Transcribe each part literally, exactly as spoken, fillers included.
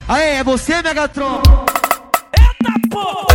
Aê, é você, Megatron? Eita porra!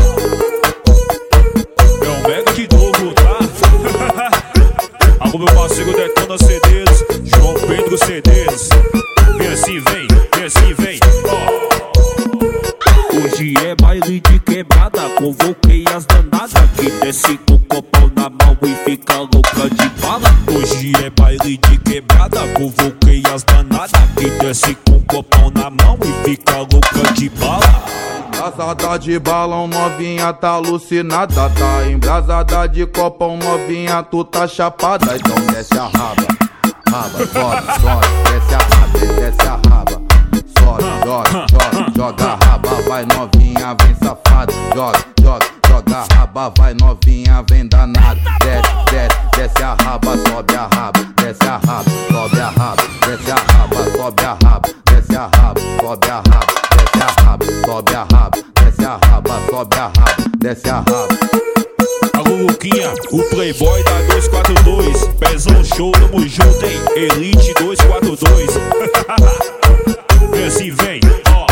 É um Mega de novo, tá? Alô, meu parceiro Detona C Ds, João Pedro C Ds. Vem assim, vem, vem assim, vem, ó. Hoje é baile de quebrada, convoquei as danadas que desce com o copão na mão e fica louca de bala. Hoje é baile de quebrada, convoquei as danadas que desce com o copão na mão e fica louca de bala. Embrasada de balão, novinha tá alucinada. Tá embrasada de copão, novinha tu tá chapada. Então desce a raba, raba, sobe, sobe. Desce a raba, desce a raba. Sobe, joga, joga, joga a raba. Vai novinha, vem safada. Joga, joga, joga a raba. Vai novinha, vem danada. Desce, desce, desce a raba, sobe a raba. Desce a raba, sobe a raba. Desce a raba, sobe a raba. Desce a raba, sobe a raba. Desce a raba, sobe a raba, desce a raba, sobe a raba, desce a raba. Alô, Luquinha, o playboy da dois quatro dois. Pezão show, tamo junto, hein? Elite dois quatro dois. Vem assim, vem, ó.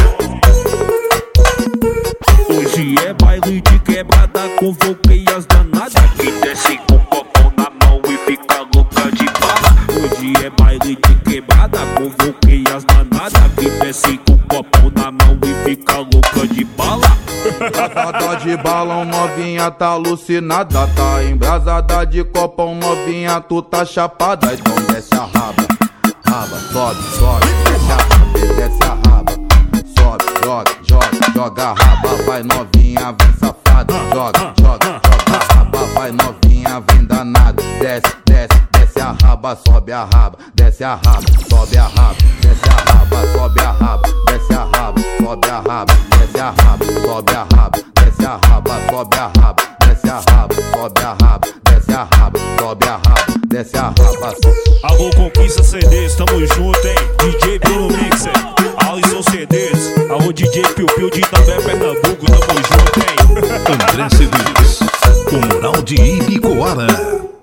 Hoje é baile de quebrada, convoquei as danadas que desce com o copão na mão e fica louca de bala. Hoje é baile de quebrada, convoquei as danadas que desce com o copão na mão e fica louca de bala. Embrasada de balão, novinha tá alucinada. Tá embrasada de copão, novinha tu tá chapada. Então desce a raba, raba, sobe, sobe. Desce a raba, desce a raba. Sobe, joga, joga, joga a raba. Vai novinha, vem safada. Joga, joga, joga a raba. Vai novinha, vem danada. Desce, desce, desce a raba, sobe a raba. Desce a raba, sobe a raba. Desce a raba, sobe a raba. Desce a raba, sobe a raba. Desce a raba, sobe a raba. Desce a raba, sobe a raba. Desce a raba, sobe a raba. Desce a raba, sobe a raba. Desce a raba. Alô, Conquista C Ds, tamo junto, hein? D J Bruno Mixer, Alisson C Ds. Alô, D J Piu Piu de Itambé, Pernambuco, tamo junto, hein? André C Ds, o Mural de Ibicoara.